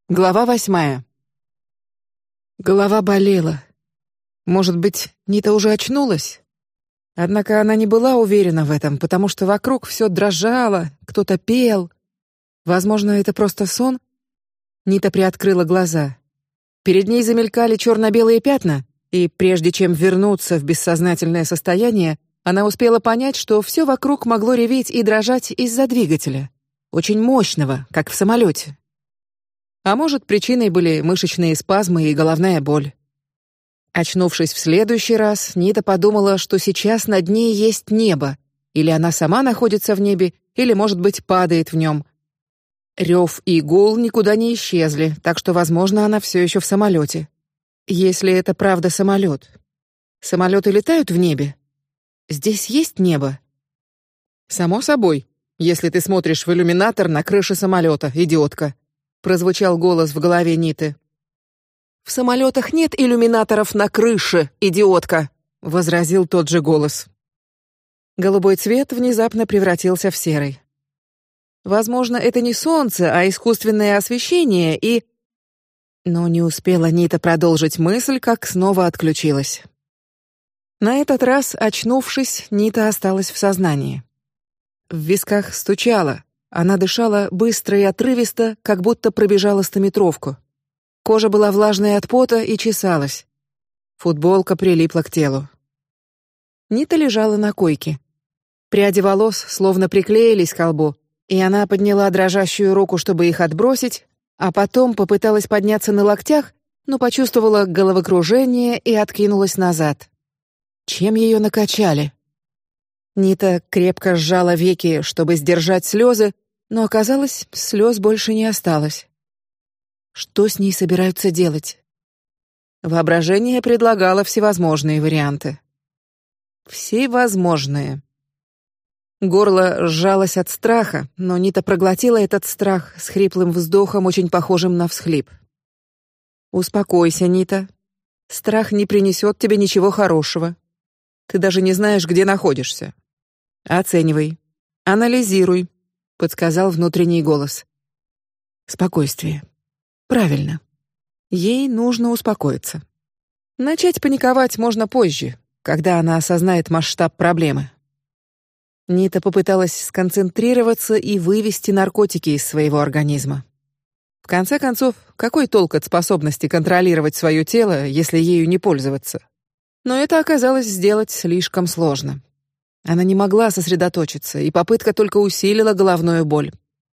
Глава 8. Голова болела. Может быть, Нита уже очнулась? Однако она не была уверена в этом, потому что вокруг все дрожало, кто-то пел. Возможно, это просто сон? Нита приоткрыла глаза. Перед ней замелькали черно-белые пятна, и прежде чем вернуться в бессознательное состояние, она успела понять, что все вокруг могло реветь и дрожать из-за двигателя, очень мощного, как в самолете. А может, причиной были мышечные спазмы и головная боль. Очнувшись в следующий раз, Нита подумала, что сейчас над ней есть небо, или она сама находится в небе, или, может быть, падает в нем. Рев и гул никуда не исчезли, так что, возможно, она все еще в самолете. Если это правда самолет. Самолеты летают в небе. Здесь есть небо. Само собой, если ты смотришь в иллюминатор на крыше самолета, идиотка. Прозвучал голос в голове Ниты. В самолетах нет иллюминаторов на крыше, идиотка, возразил тот же голос. Голубой цвет внезапно превратился в серый. Возможно, это не солнце, а искусственное освещение, и... Но не успела Нита продолжить мысль, как снова отключилась. На этот раз, очнувшись, Нита осталась в сознании. В висках стучало. Она дышала быстро и отрывисто, как будто пробежала стометровку. Кожа была влажной от пота и чесалась. Футболка прилипла к телу. Нита лежала на койке. Пряди волос словно приклеились к лбу, и она подняла дрожащую руку, чтобы их отбросить, а потом попыталась подняться на локтях, но почувствовала головокружение и откинулась назад. Чем ее накачали? Нита крепко сжала веки, чтобы сдержать слезы, но оказалось, слез больше не осталось. Что с ней собираются делать? Воображение предлагало всевозможные варианты. Всевозможные. Горло сжалось от страха, но Нита проглотила этот страх с хриплым вздохом, очень похожим на всхлип. Успокойся, Нита. Страх не принесет тебе ничего хорошего. Ты даже не знаешь, где находишься. Оценивай, анализируй, подсказал внутренний голос. Спокойствие. Правильно. Ей нужно успокоиться. Начать паниковать можно позже, когда она осознает масштаб проблемы. Нита попыталась сконцентрироваться и вывести наркотики из своего организма. В конце концов, какой толк от способности контролировать свое тело, если ею не пользоваться? Но это оказалось сделать слишком сложно. Она не могла сосредоточиться, и попытка только усилила головную боль.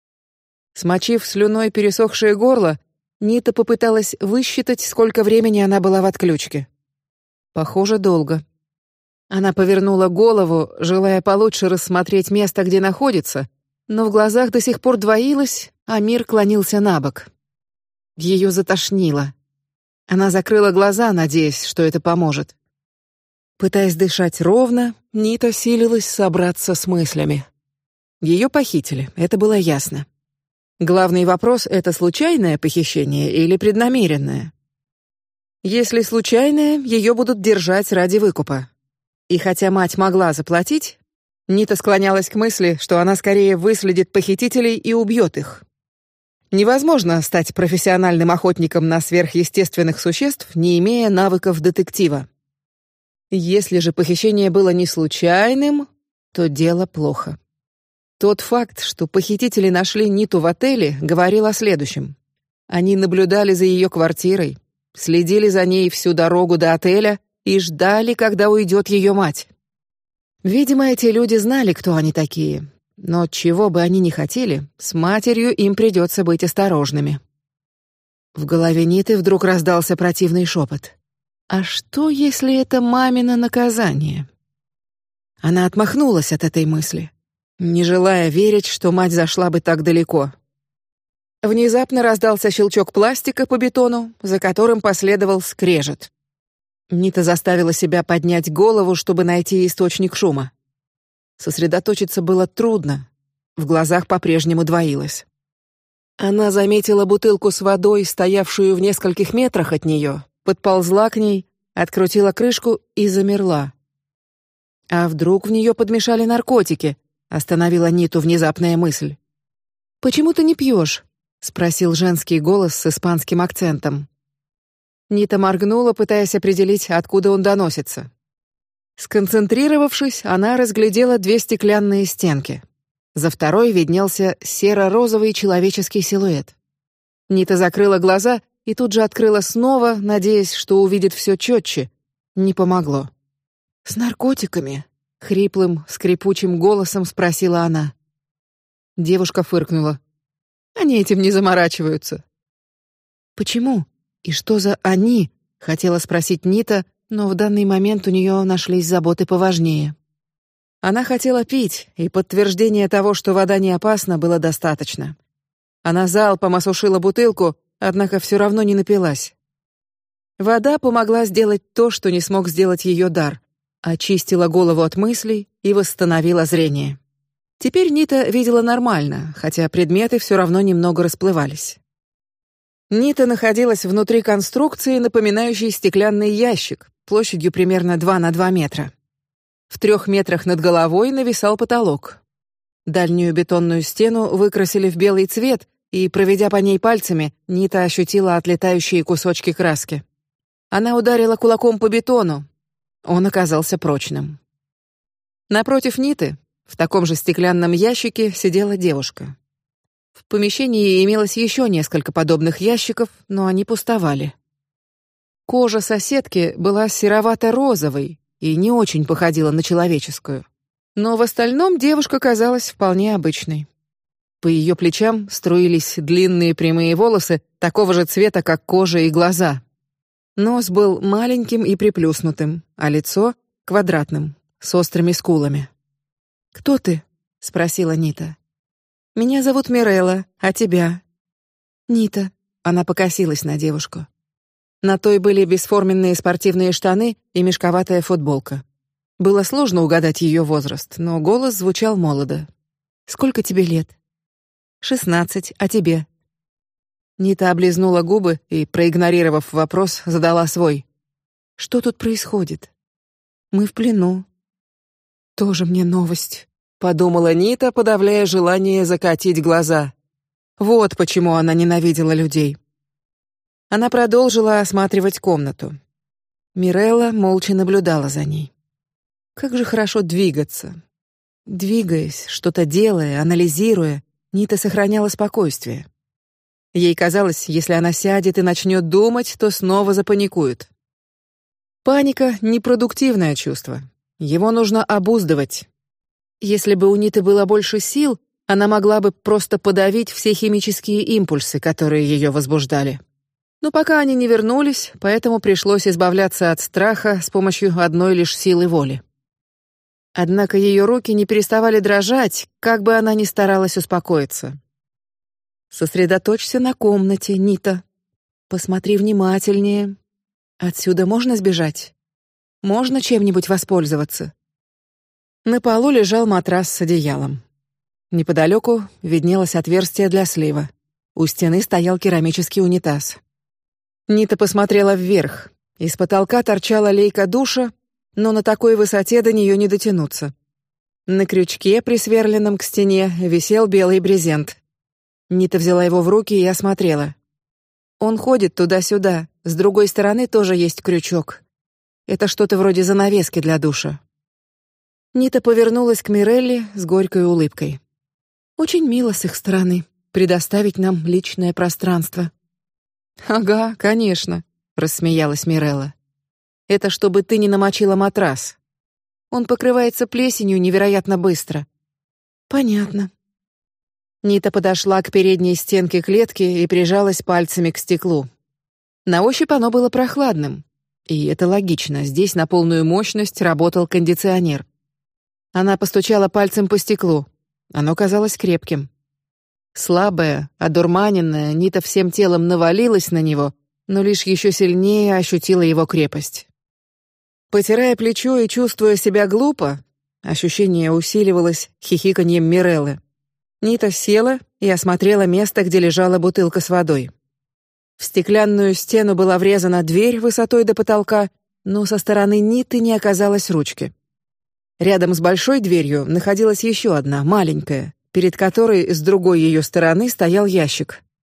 Смочив слюной пересохшее горло, Нита попыталась высчитать, сколько времени она была в отключке. Похоже, долго. Она повернула голову, желая получше рассмотреть место, где находится, но в глазах до сих пор двоилось, а мир клонился набок. Ее затошнило. Она закрыла глаза, надеясь, что это поможет. Пытаясь дышать ровно, Нита силилась собраться с мыслями. Ее похитили, это было ясно. Главный вопрос — это случайное похищение или преднамеренное? Если случайное, ее будут держать ради выкупа. И хотя мать могла заплатить, Нита склонялась к мысли, что она скорее выследит похитителей и убьет их. Невозможно стать профессиональным охотником на сверхъестественных существ, не имея навыков детектива. Если же похищение было не случайным, то дело плохо. Тот факт, что похитители нашли Ниту в отеле, говорил о следующем: они наблюдали за ее квартирой, следили за ней всю дорогу до отеля и ждали, когда уйдет ее мать. Видимо, эти люди знали, кто они такие, но чего бы они ни хотели, с матерью им придется быть осторожными. В голове Ниты вдруг раздался противный шепот. А что, если это мамино наказание? Она отмахнулась от этой мысли, не желая верить, что мать зашла бы так далеко. Внезапно раздался щелчок пластика по бетону, за которым последовал скрежет. Нита заставила себя поднять голову, чтобы найти источник шума. Сосредоточиться было трудно, в глазах по-прежнему двоилось. Она заметила бутылку с водой, стоявшую в нескольких метрах от нее, подползла к ней, открутила крышку и замерла. А вдруг в нее подмешали наркотики? Остановила Ниту внезапная мысль. Почему ты не пьешь? спросил женский голос с испанским акцентом. Нита моргнула, пытаясь определить, откуда он доносится. Сконцентрировавшись, она разглядела две стеклянные стенки. За второй виднелся серо-розовый человеческий силуэт. Нита закрыла глаза и тут же открыла снова, надеясь, что увидит все четче. Не помогло. С наркотиками? Хриплым, скрипучим голосом спросила она. Девушка фыркнула. Они этим не заморачиваются. Почему? И что за они? Хотела спросить Нита, но в данный момент у нее нашлись заботы поважнее. Она хотела пить, и подтверждения того, что вода не опасна, было достаточно. Она залпом осушила бутылку, однако все равно не напилась. Вода помогла сделать то, что не смог сделать ее дар, очистила голову от мыслей и восстановила зрение. Теперь Нита видела нормально, хотя предметы все равно немного расплывались. Нита находилась внутри конструкции, напоминающей стеклянный ящик, площадью примерно 2 на 2 метра. В 3 метрах над головой нависал потолок. Дальнюю бетонную стену выкрасили в белый цвет, и, проведя по ней пальцами, Нита ощутила отлетающие кусочки краски. Она ударила кулаком по бетону. Он оказался прочным. Напротив Ниты, в таком же стеклянном ящике, сидела девушка. В помещении имелось еще несколько подобных ящиков, но они пустовали. Кожа соседки была серовато-розовой и не очень походила на человеческую, но в остальном девушка казалась вполне обычной. По ее плечам струились длинные прямые волосы такого же цвета, как кожа и глаза. Нос был маленьким и приплюснутым, а лицо квадратным, с острыми скулами. Кто ты? – спросила Нита. Меня зовут Мирелла, а тебя? Нита. Она покосилась на девушку. На той были бесформенные спортивные штаны и мешковатая футболка. Было сложно угадать ее возраст, но голос звучал молодо. Сколько тебе лет? 16, а тебе? Нита облизнула губы и, проигнорировав вопрос, задала свой. Что тут происходит? Мы в плену. Тоже мне новость, подумала Нита, подавляя желание закатить глаза. Вот почему она ненавидела людей. Она продолжила осматривать комнату. Мирелла молча наблюдала за ней. Как же хорошо двигаться. Двигаясь, что-то делая, анализируя, Нита сохраняла спокойствие. Ей казалось, если она сядет и начнет думать, то снова запаникует. Паника — непродуктивное чувство. Его нужно обуздывать. Если бы у Ниты было больше сил, она могла бы просто подавить все химические импульсы, которые ее возбуждали. Но пока они не вернулись, поэтому пришлось избавляться от страха с помощью одной лишь силы воли. Однако ее руки не переставали дрожать, как бы она ни старалась успокоиться. Сосредоточься на комнате, Нита. Посмотри внимательнее. Отсюда можно сбежать? Можно чем-нибудь воспользоваться? На полу лежал матрас с одеялом. Неподалеку виднелось отверстие для слива. У стены стоял керамический унитаз. Нита посмотрела вверх. Из потолка торчала лейка душа, но на такой высоте до нее не дотянуться. На крючке, присверленном к стене, висел белый брезент. Нита взяла его в руки и осмотрела. Он ходит туда-сюда. С другой стороны тоже есть крючок. Это что-то вроде занавески для душа. Нита повернулась к Мирелле с горькой улыбкой. Очень мило с их стороны предоставить нам личное пространство. Ага, конечно, рассмеялась Мирелла. Это чтобы ты не намочила матрас. Он покрывается плесенью невероятно быстро. Понятно. Нита подошла к передней стенке клетки и прижалась пальцами к стеклу. На ощупь оно было прохладным, и это логично. Здесь на полную мощность работал кондиционер. Она постучала пальцем по стеклу. Оно казалось крепким. Слабая, одурманенная, Нита всем телом навалилась на него, но лишь еще сильнее ощутила его крепость. Потирая плечо и чувствуя себя глупо, ощущение усиливалось хихиканьем Миреллы. Нита села и осмотрела место, где лежала бутылка с водой. В стеклянную стену была врезана дверь высотой до потолка, но со стороны Ниты не оказалось ручки. Рядом с большой дверью находилась еще одна, маленькая, перед которой с другой ее стороны стоял ящик.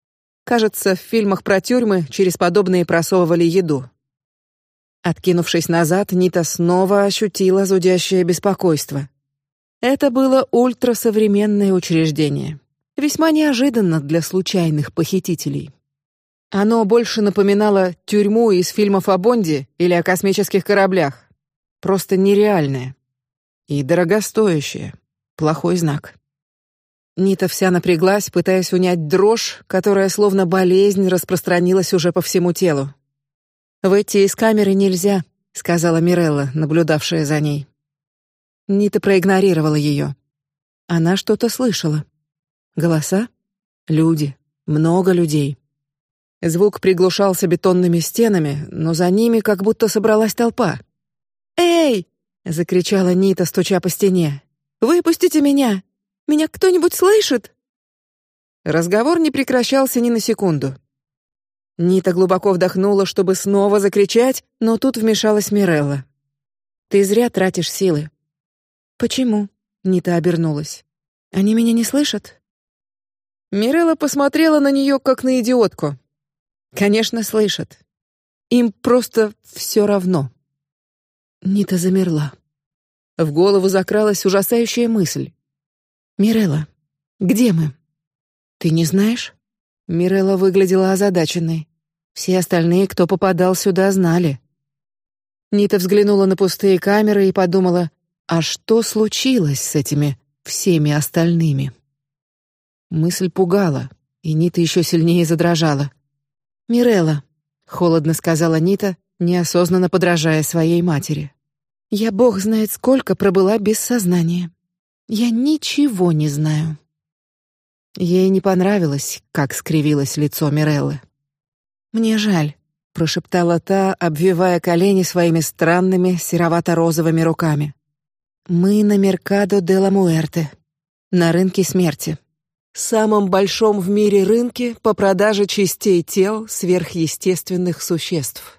Кажется, в фильмах про тюрьмы через подобные просовывали еду. Откинувшись назад, Нита снова ощутила зудящее беспокойство. Это было ультрасовременное учреждение, весьма неожиданно для случайных похитителей. Оно больше напоминало тюрьму из фильмов о Бонде или о космических кораблях. Просто нереальное и дорогостоящее. Плохой знак. Нита вся напряглась, пытаясь унять дрожь, которая словно болезнь распространилась уже по всему телу. «Выйти из камеры нельзя», — сказала Мирелла, наблюдавшая за ней. Нита проигнорировала ее. Она что-то слышала. Голоса? Люди. Много людей. Звук приглушался бетонными стенами, но за ними как будто собралась толпа. «Эй!» — закричала Нита, стуча по стене. «Выпустите меня! Меня кто-нибудь слышит?» Разговор не прекращался ни на секунду. Нита глубоко вдохнула, чтобы снова закричать, но тут вмешалась Мирелла. «Ты зря тратишь силы». «Почему?» — Нита обернулась. «Они меня не слышат?» Мирелла посмотрела на нее как на идиотку. «Конечно, слышат. Им просто все равно». Нита замерла. В голову закралась ужасающая мысль. «Мирелла, где мы?» «Ты не знаешь?» Мирелла выглядела озадаченной. Все остальные, кто попадал сюда, знали. Нита взглянула на пустые камеры и подумала, а что случилось с этими всеми остальными? Мысль пугала, и Нита еще сильнее задрожала. «Мирелла», — холодно сказала Нита, неосознанно подражая своей матери. «Я бог знает сколько пробыла без сознания. Я ничего не знаю». Ей не понравилось, как скривилось лицо Миреллы. «Мне жаль», — прошептала та, обвивая колени своими странными серовато-розовыми руками. «Мы на Меркадо де ла Муэрте, на рынке смерти, самом большом в мире рынке по продаже частей тел сверхъестественных существ».